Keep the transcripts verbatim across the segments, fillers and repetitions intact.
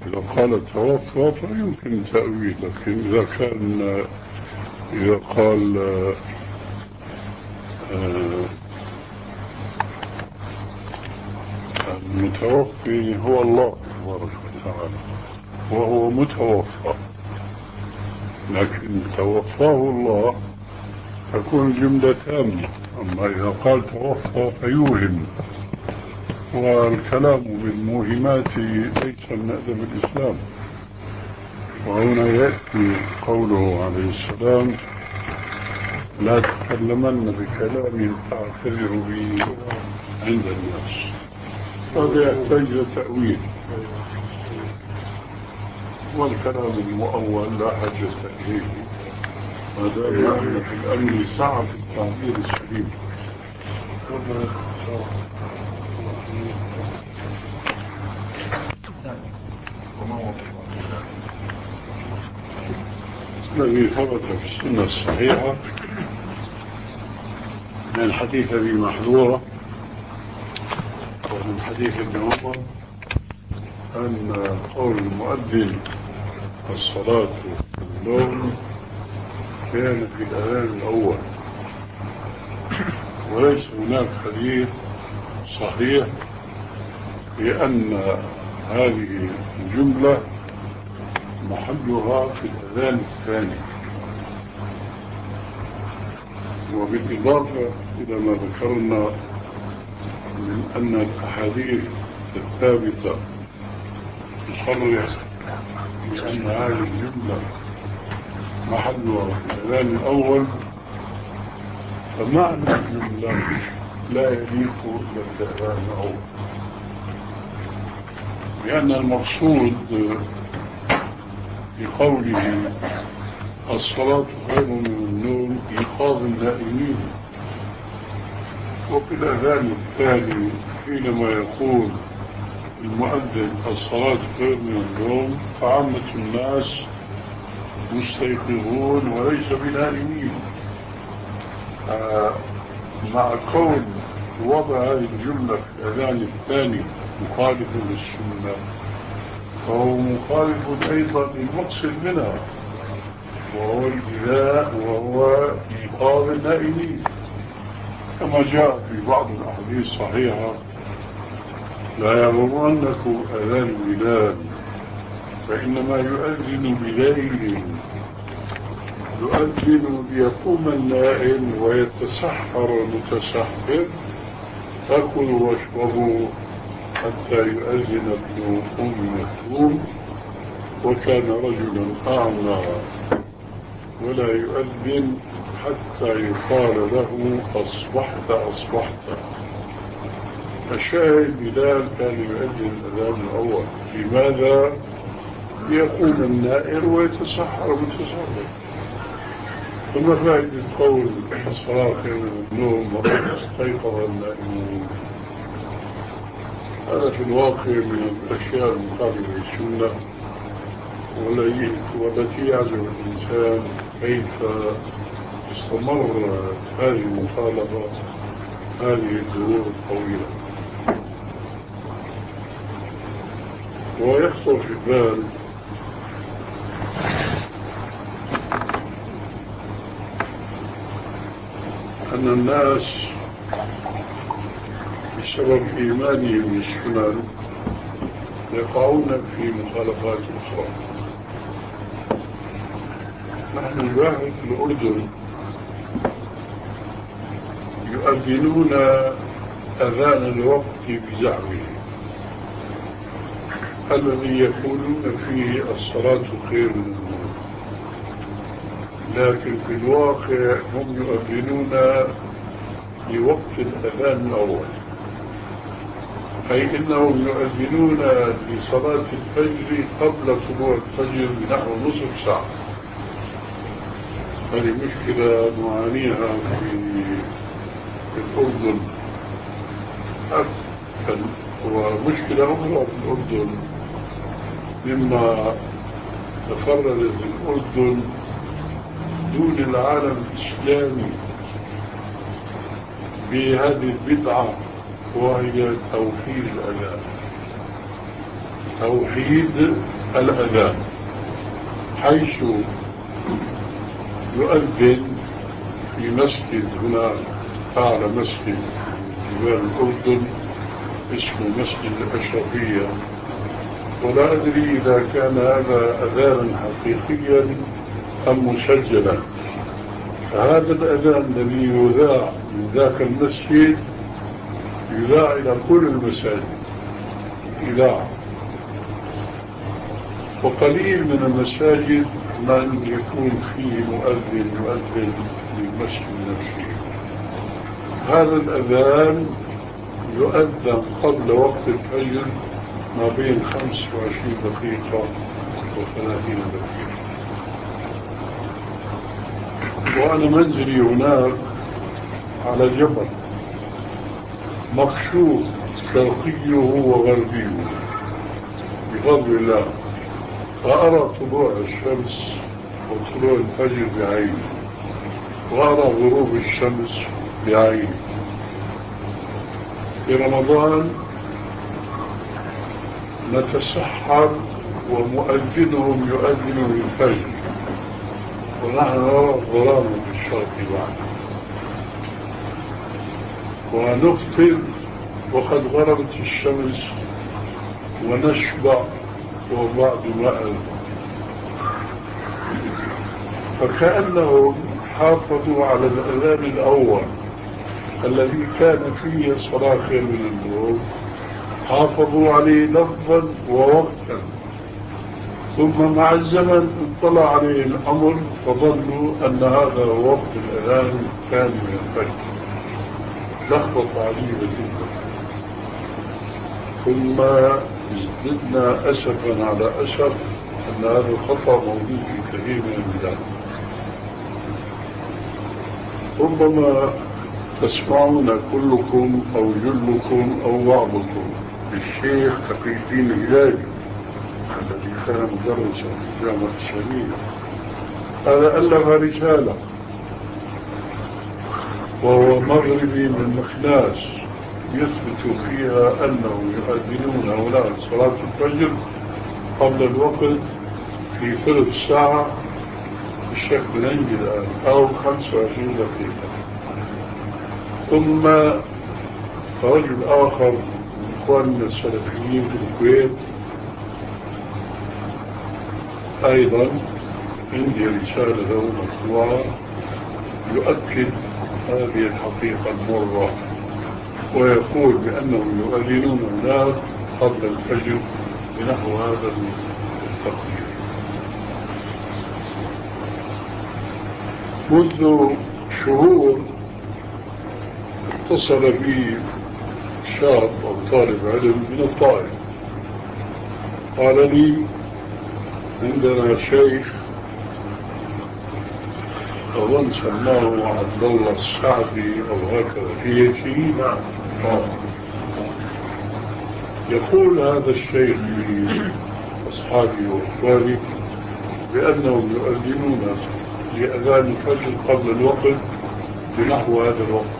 إذا قال توفى فيمكن تأويل، لكن إذا كان إذا قال آه المتوفي هو الله تبارك وتعالى وهو متوفى، لكن توفاه الله تكون جملة تامة. أما إذا قال توفى فيوهم، والكلام بالموهمات ليس من أدب الإسلام. وهنا يأتي قوله عليه السلام: لا تتكلمن بكلام تعتذر به عند الناس. هذا يحتاج تأويل، والكلام المؤول لا حاجة إليه ما دام أن في الأمر سعة في التعبير السليم. الذي ثبت في السنة الصحيحة من حديث أبي محذورة ومن حديث ابن عمر أن قول المؤذن الصلاة والنوم كان في الأذان الأول، وليس هناك حديث صحيح بأن هذه الجملة محلها في الأذان الثاني. وبالإضافة إلى ما ذكرنا من أن الأحاديث الثابتة تصرح بأن هذه الجملة محلها في الأذان الأول، فمعنى الجملة لا يليق إلا بالأذان الأول، لأن المقصود بقوله الصلاة خير من النوم إيقاظ النائمين. وفي الأذان الثاني حينما يقول المؤذن الصلاة خير من النوم فعامة الناس مستيقظون وليس بنائمين. آه مع كون وضع هذه الجملة في الأذان الثاني مخالف للسنة، فهو مخالف أيضا للمقصد منها وهو الإذاء وهو إيقاظ النائمين، كما جاء في بعض الأحاديث الصحيحة: لا يغرنكم أذان بلال فإنما يؤذن بليل، يؤذن ليقوم النائم ويتسحر المتسحر، فكلوا واشربوا حتى يؤذن ابن أم مكتوم وكان رجلا أعمى ولا يؤذن حتى يقال له أصبحت أصبحت. الشاهد بلال كان يؤذن الأذان الأول. لماذا؟ ليقوم النائر ويتسحر متسحر. ثم فائدة قول الصلاة خير من النوم وقد استيقظ النائمون، هذا في الواقع من الأشياء المخالفة للسنة والتي يعجب الإنسان كيف استمرت هذه المخالفة هذه الدروب الطويلة. ويخطر في البال أن الناس بسبب إيمانهم بالسنن يقعون في مخالفات أخرى. نحن نلاحظ في الأردن يؤذنون أذان الوقت بزعمه الذي يقولون فيه الصلاة خير من النوم، لكن في الواقع هم يؤذنون لوقت الأذان الأول، أي إنهم يؤذنون لصلاة الفجر قبل طلوع الفجر بنحو نصف ساعة. هذه مشكلة نعانيها في الأردن، ومشكلة أخرى في الأردن مما تفردت الأردن دون العالم الإسلامي بهذه البدعة وهي توفير الأذان. توحيد الأذان، حيث يؤذن في مسجد هنا أعلى مسجد جبال الأردن اسمه مسجد الأشرفية، ولا أدري إذا كان هذا أذانا حقيقيا أم مسجلا. فهذا الأذان الذي يذاع من ذاك المسجد يذاع إلى كل المساجد إذاعة، وقليل من المساجد من يكون فيه مؤذن يؤذن للمسجد نفسه. هذا الأذان يؤذن قبل وقت الفجر ما بين خمس وعشرين دقيقة وثلاثين دقيقة. وأنا منزلي هناك على جبل مكشوف شرقيه وغربيه بفضل الله، فأرى طلوع الشمس وطلوع الفجر بعيني، وأرى غروب الشمس بعيني. في رمضان نتسحر ومؤذنهم يؤذن للفجر، ونحن نرى الظلام في الشرق بعد، ونفطر وقد غربت الشمس، ونشبع وبعد ما أذن. فكأنهم حافظوا على الأذان الأول الذي كان فيه صلاة خير من النوم، حافظوا عليه لفظا ووقتا، ثم مع الزمن اطلع عليه الأمر فظنوا أن هذا هو وقت الأذان الثاني من الفجر. لخبط عجيبة جدا. ثم ازددنا أسفا على أسف أن هذا الخطأ موجود في كثير من البلاد. ربما تسمعون كلكم أو جلكم أو بعضكم بالشيخ تقي الدين الهلالي الذي كان مدرسا في الجامعة الإسلامية. هذا ألف رسالة وهو مغربي من مكناس يثبت فيها أنهم يؤذنون هؤلاء صلاة الفجر قبل الوقت في ثلث ساعة الشيخ بننجي الآن أو خمسة وعشرين دقيقة. ثم رجل آخر من إخواننا السلفيين في الكويت أيضا عندي رسالة له مطبوعة يؤكد هذه الحقيقة المرة، ويقول بأنهم يؤذنون هناك قبل الفجر بنحو هذا التقدير. منذ شهور اتصل بي شاب أو طالب علم من الطائف، قال لي عندنا شيخ أظن سماه عبد الله السعدي أو هكذا في شيء، نعم، يقول هذا الشيخ لأصحابي وإخواني بأنهم يؤذنون لأذان الفجر قبل الوقت بنحو هذا الوقت.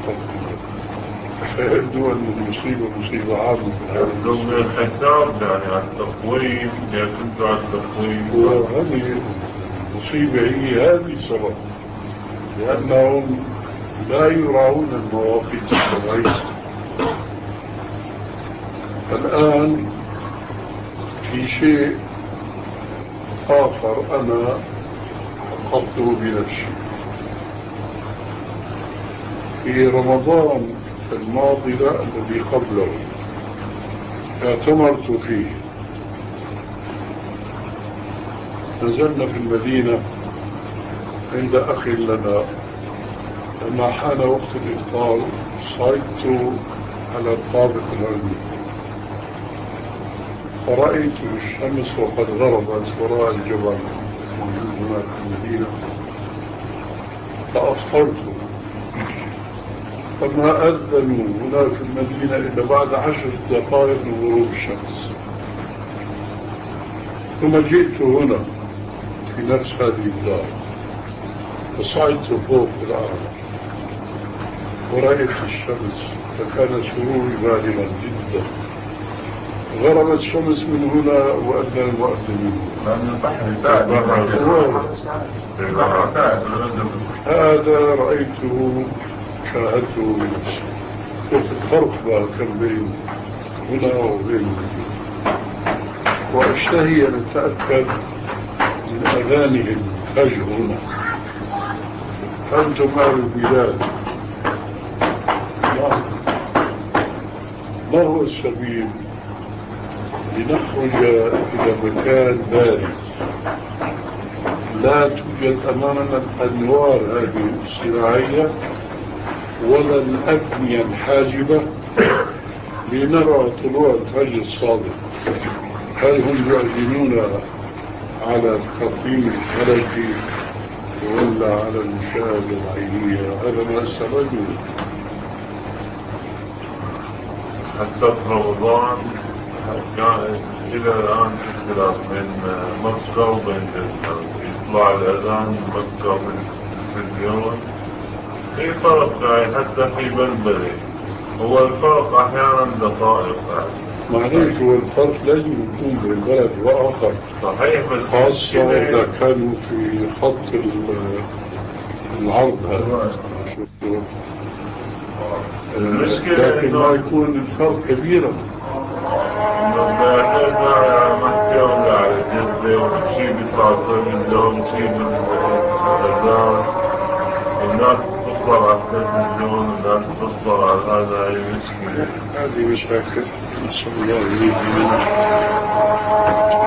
فيبدو أن المصيبة مصيبة عامة في العالم. لو من الحساب يعني على التقويم يعتمدوا على التقويم، وهذه المصيبة هي هذه السبب، لأنهم لا يراعون المواقيت الشرعية. الآن في شيء آخر أنا حققته بنفسي. في رمضان الماضي الذي قبله اعتمرت فيه، نزلنا في المدينة عند أخي لنا. لما حان وقت الإفطار صعدت على الطابق العلوي فرأيت الشمس وقد غربت وراء الجبل موجود هناك في المدينة، فأفطرت. فما أذنوا هنا في المدينة إلا بعد عشر دقائق من غروب الشمس. ثم جئت هنا في نفس هذه الدار وصعدت فوق الأرض ورأيت الشمس، فكان سروري بالغا جدا. غربت الشمس من هنا وأذن المؤذن من هنا. لأن البحر ساعد هذا رأيته شاهدته بنفسي. شوف الفرق بقى كان بين هنا وبين هنا. واشتهي أن أتأكد من أذانهم الفجر هنا. أنتم أهل البلاد، ما هو السبيل لنخرج إلى مكان بارد لا توجد أمامنا الأنوار هذه الصناعية ولا الأبنية الحاجبة لنرى طلوع الفجر الصادق؟ هل هم يعلنون على التقييم الفلكي ولا على المشاهدة العينية؟ هذا ما أسأله. حتى في رمضان كان إلى الآن اختلاف بين مكة وبين جدة، يطلع الأذان مكة بالتلفزيون في فرق يعني حتى في بلبلي. هو الفرق أحيانا دقائق يعني. معليش، هو الفرق لازم يكون بين بلد وآخر، صحيح، بس خاصة إذا كانوا في خط العرض هذا. لكن ما يكون الفرق كبيرا. نحن على مكة ولا على جدة ونمشي بساعة اليوم نمشي بالأذان والناس تصبر على التلفزيون والناس تصبر على هذا. هي مشكلة، هذه مشاكل نسأل الله يهدينا.